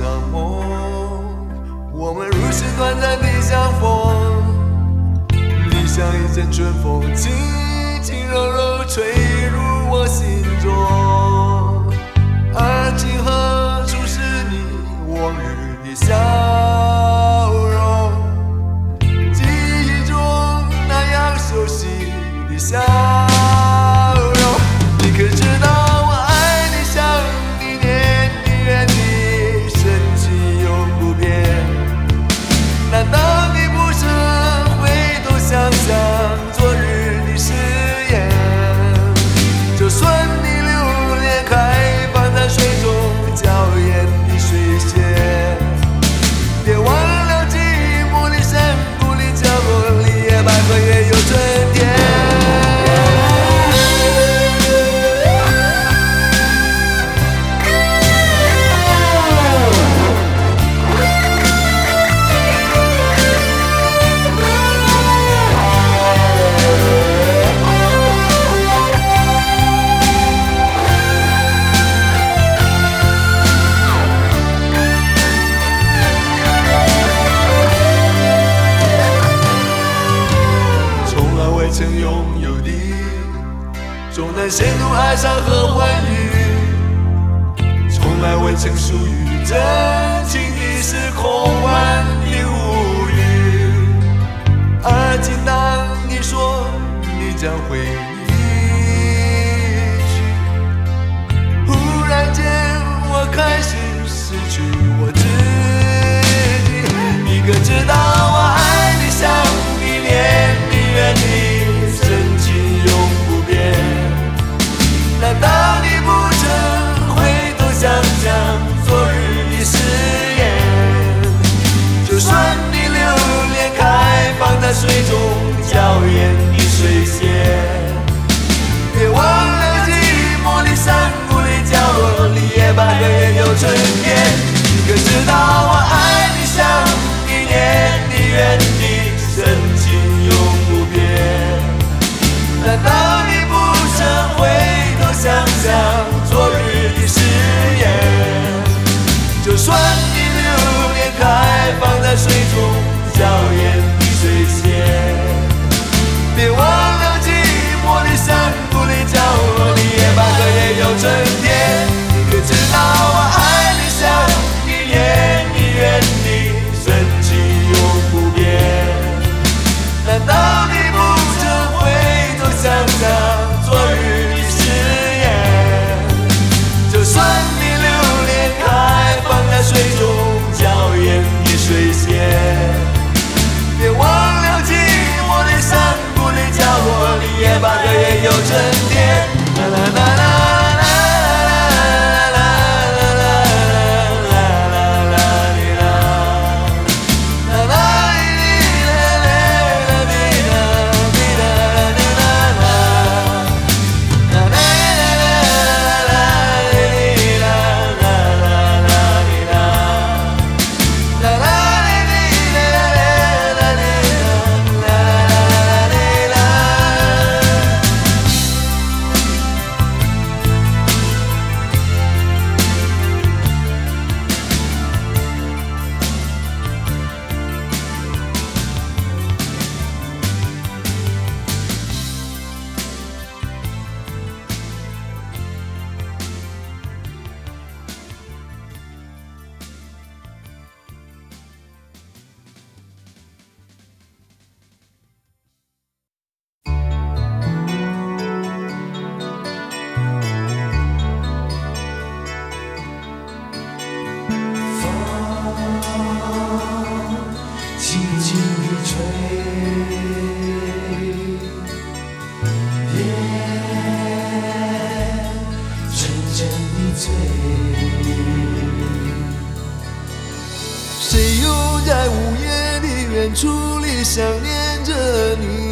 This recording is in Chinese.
场梦，我们如此短暂的相逢。你像一阵春风，轻轻柔柔吹入我心中。而今何处是你往日的笑容？记忆中那样熟悉的笑容，你可知道我爱你想你念你怨你，深情永不变。难道你不曾回头想想昨日的誓言？就算你留恋开放在水中娇艳的水仙，别忘了寂寞的山谷里角落里，野百合也有春天。曾拥有的，终难陷入哀伤和欢愉。从来未曾属于真情的是空幻的无语。而今当你说你将会离去，忽然间我开始失去我自己。你可知道我爱你想你念你怨你，难道你不曾回头想想昨日的誓言？就算你留恋开放在水中娇艳的水仙，别忘了寂寞的山谷里角落里，野百合也有春天。你可知道我爱你想你念你怨你，深情永不变。难道你不曾回想想昨日的誓言？就算你留恋开放在水中娇艳的水仙，别忘了寂寞的山谷里角落里，野百合也有春天。你可知道我爱你想你念你怨你，深情永不变。难道你不曾回头想想昨日的誓言？就算你留恋开放在水中娇艳的水仙，别忘了寂寞的山谷里角落里，野百合也有春天。啦啦啦啦。谁又在午夜的远处里想念着你？